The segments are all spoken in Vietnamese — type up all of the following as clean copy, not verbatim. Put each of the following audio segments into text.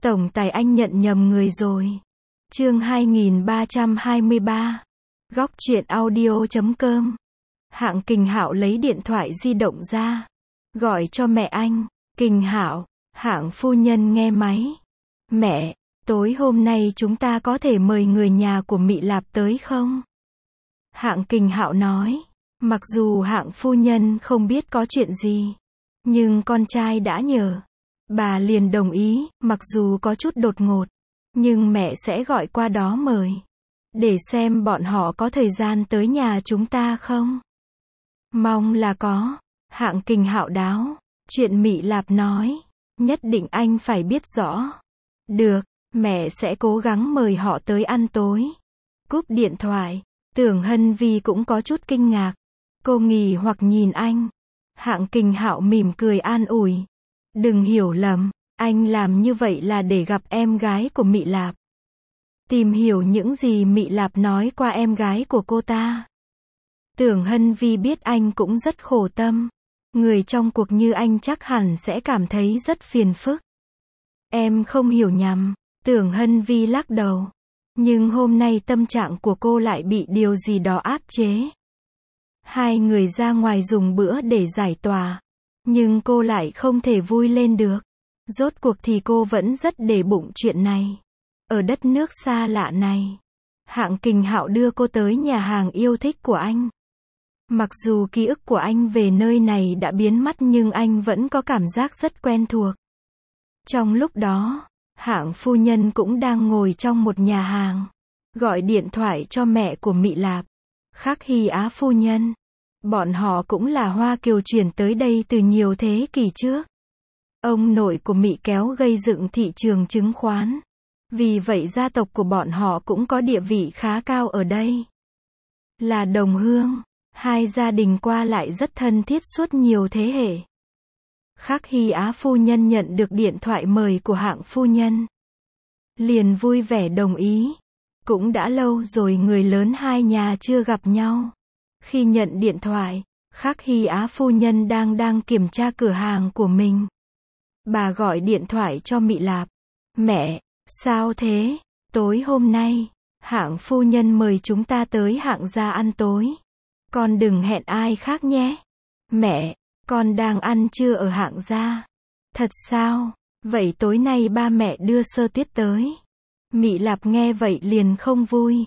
Tổng tài anh nhận nhầm người rồi. Chương 2323. Góc truyện audio.com. Hạng Kình Hạo lấy điện thoại di động ra, gọi cho mẹ anh. Kình Hạo, Hạng phu nhân nghe máy. Mẹ, tối hôm nay chúng ta có thể mời người nhà của Mị Lạp tới không? Hạng Kình Hạo nói. Mặc dù Hạng phu nhân không biết có chuyện gì, nhưng con trai đã nhờ, bà liền đồng ý, mặc dù có chút đột ngột, nhưng mẹ sẽ gọi qua đó mời, để xem bọn họ có thời gian tới nhà chúng ta không. Mong là có. Hạng Kình Hạo đáo. Chuyện Mị Lạp nói, nhất định anh phải biết rõ. Được, mẹ sẽ cố gắng mời họ tới ăn tối. Cúp điện thoại, Tưởng Hân Vi cũng có chút kinh ngạc. Cô nghi hoặc nhìn anh. Hạng Kình Hạo mỉm cười an ủi. Đừng hiểu lầm, anh làm như vậy là để gặp em gái của Mị Lạp. Tìm hiểu những gì Mị Lạp nói qua em gái của cô ta. Tưởng Hân Vi biết anh cũng rất khổ tâm. Người trong cuộc như anh chắc hẳn sẽ cảm thấy rất phiền phức. Em không hiểu nhầm. Tưởng Hân Vi lắc đầu. Nhưng hôm nay tâm trạng của cô lại bị điều gì đó áp chế. Hai người ra ngoài dùng bữa để giải tỏa. Nhưng cô lại không thể vui lên được. Rốt cuộc thì cô vẫn rất để bụng chuyện này. Ở đất nước xa lạ này, Hạng Kình Hạo đưa cô tới nhà hàng yêu thích của anh. Mặc dù ký ức của anh về nơi này đã biến mất nhưng anh vẫn có cảm giác rất quen thuộc. Trong lúc đó, Hạng phu nhân cũng đang ngồi trong một nhà hàng, gọi điện thoại cho mẹ của Mị Lạp, Khắc Hy Á phu nhân. Bọn họ cũng là Hoa Kiều chuyển tới đây từ nhiều thế kỷ trước. Ông nội của Mị Kéo gây dựng thị trường chứng khoán. Vì vậy gia tộc của bọn họ cũng có địa vị khá cao ở đây. Là đồng hương, hai gia đình qua lại rất thân thiết suốt nhiều thế hệ. Khắc Hy Á phu nhân nhận được điện thoại mời của Hạng phu nhân, liền vui vẻ đồng ý. Cũng đã lâu rồi người lớn hai nhà chưa gặp nhau. Khi nhận điện thoại, Khắc Hy Á phu nhân đang kiểm tra cửa hàng của mình. Bà gọi điện thoại cho Mị Lạp. Mẹ, sao thế? Tối hôm nay, Hạng phu nhân mời chúng ta tới Hạng gia ăn tối. Con đừng hẹn ai khác nhé. Mẹ, con đang ăn trưa ở Hạng gia. Thật sao? Vậy tối nay ba mẹ đưa Sơ Tiết tới. Mị Lạp nghe vậy liền không vui.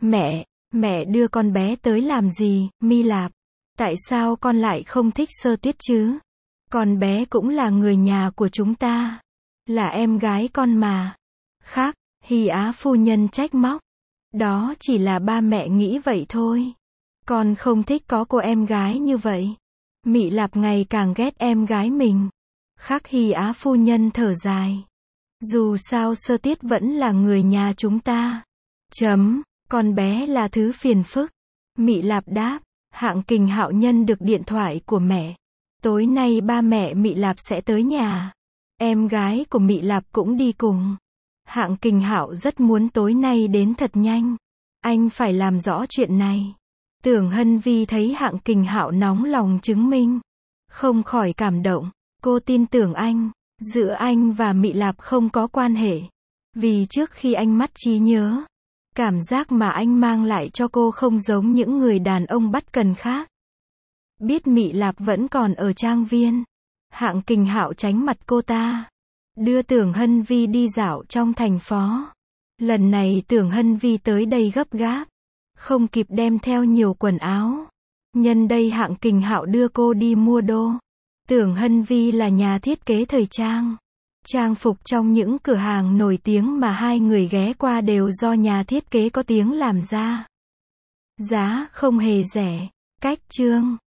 Mẹ đưa con bé tới làm gì, Mi Lạp? Tại sao con lại không thích Sơ Tiết chứ? Con bé cũng là người nhà của chúng ta. Là em gái con mà. Khắc Hy Á phu nhân trách móc. Đó chỉ là ba mẹ nghĩ vậy thôi. Con không thích có cô em gái như vậy. Mị Lạp ngày càng ghét em gái mình. Khắc Hy Á phu nhân thở dài. Dù sao Sơ Tiết vẫn là người nhà chúng ta. Con bé là thứ phiền phức. Mị Lạp đáp. Hạng Kình Hạo nhân được điện thoại của mẹ. Tối nay ba mẹ Mị Lạp sẽ tới nhà. Em gái của Mị Lạp cũng đi cùng. Hạng Kình Hạo rất muốn tối nay đến thật nhanh. Anh phải làm rõ chuyện này. Tưởng Hân Vi thấy Hạng Kình Hạo nóng lòng chứng minh, không khỏi cảm động. Cô tin tưởng anh. Giữa anh và Mị Lạp không có quan hệ. Vì trước khi anh mất trí nhớ, cảm giác mà anh mang lại cho cô không giống những người đàn ông bất cần khác. Biết Mị Lạp vẫn còn ở trang viên, Hạng Kình Hạo tránh mặt cô ta, đưa Tưởng Hân Vi đi dạo trong thành phố. Lần này Tưởng Hân Vi tới đây gấp gáp, không kịp đem theo nhiều quần áo. Nhân đây Hạng Kình Hạo đưa cô đi mua đồ. Tưởng Hân Vi là nhà thiết kế thời trang. Trang phục trong những cửa hàng nổi tiếng mà hai người ghé qua đều do nhà thiết kế có tiếng làm ra. Giá không hề rẻ. Cách chương